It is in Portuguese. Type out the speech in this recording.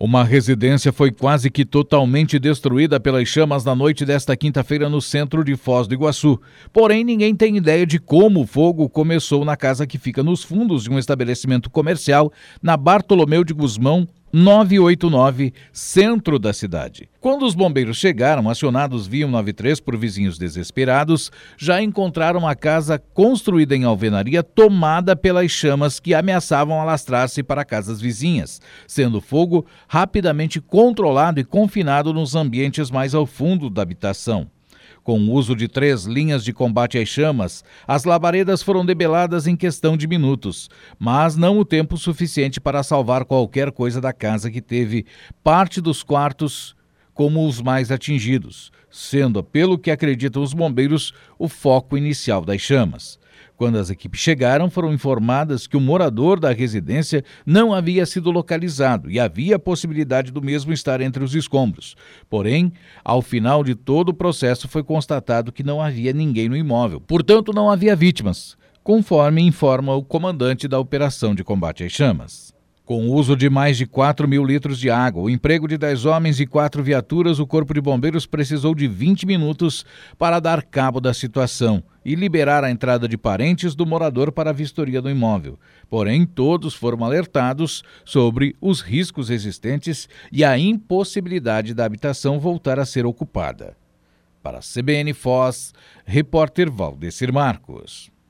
Uma residência foi quase que totalmente destruída pelas chamas na noite desta quinta-feira no centro de Foz do Iguaçu. Porém, ninguém tem ideia de como o fogo começou na casa que fica nos fundos de um estabelecimento comercial na Bartolomeu de Gusmão, 989, centro da cidade. Quando os bombeiros chegaram, acionados via 193 por vizinhos desesperados, já encontraram a casa construída em alvenaria tomada pelas chamas que ameaçavam alastrar-se para casas vizinhas, sendo o fogo rapidamente controlado e confinado nos ambientes mais ao fundo da habitação. Com o uso de 3 linhas de combate às chamas, as labaredas foram debeladas em questão de minutos, mas não o tempo suficiente para salvar qualquer coisa da casa, que teve parte dos quartos como os mais atingidos, sendo, pelo que acreditam os bombeiros, o foco inicial das chamas. Quando as equipes chegaram, foram informadas que o morador da residência não havia sido localizado e havia a possibilidade do mesmo estar entre os escombros. Porém, ao final de todo o processo, foi constatado que não havia ninguém no imóvel. Portanto, não havia vítimas, conforme informa o comandante da operação de combate às chamas. Com o uso de mais de 4.000 litros de água, o emprego de 10 homens e 4 viaturas, o Corpo de Bombeiros precisou de 20 minutos para dar cabo da situação e liberar a entrada de parentes do morador para a vistoria do imóvel. Porém, todos foram alertados sobre os riscos existentes e a impossibilidade da habitação voltar a ser ocupada. Para a CBN Foz, repórter Valdecir Marcos.